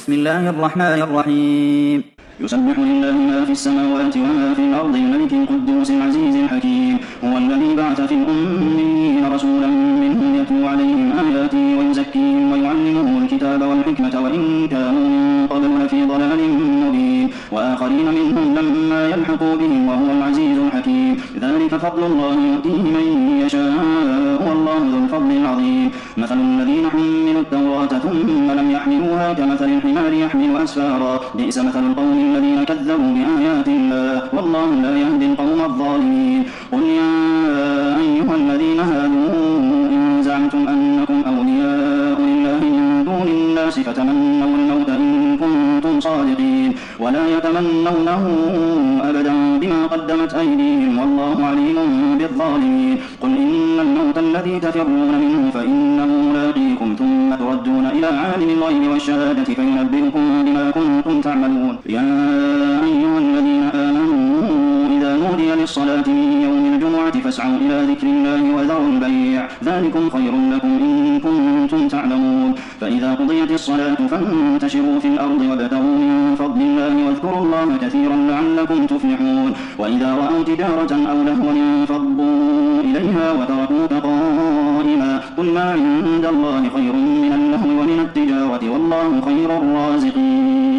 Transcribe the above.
بسم الله الرحمن الرحيم يسبح لله ما في السماوات وما في الأرض الملك القدوس العزيز الحكيم هو الذي بعث في الأميين رسولا منهم يتلو عليهم آياته ويزكيهم ويعلمهم الكتاب والحكمة وإن كانوا من قبل لفي ضلال مبين وآخرين منهم لما يلحقوا بهم وهو العزيز الحكيم ذلك فضل الله يؤتيه من يشاء والله ذو الفضل العظيم مثل الذين حملوا التوراة ثم لم يحملوها كمثل الحمار يحمل أسفارا بئس مثل القوم الذين كذبوا بآيات الله والله لا يهدي القوم الظالمين قل يا أيها الذين هادوا إن زعمتم أنكم أولياء لله من دون الناس فتمنوا الموت إن كنتم صادقين ولا يتمنونه أبدا بما قدمت أيديهم والله عليم بالظالمين قل إن الموت الذي تفرون منه فإنه ملاقيكم ثم تردون إلى عالم الغيب والشهادة فينبئكم بما كنتم تعملون يا أيها الذين آمنوا إذا نودي للصلاة من يوم الجمعة فاسعوا إلى ذكر الله وذروا البيع ذلكم خير لكم إن كنتم تعلمون فإذا قضيت الصلاة فانتشروا في الأرض وابتغوا من فضل الله واذكروا الله كثيرا لعلكم تفلحون وإذا رأوا تجارة أو لهوا انفضوا إليها وتركوك قائما قل ما عند الله خير من اللهو ومن التجارة والله خير الرازقين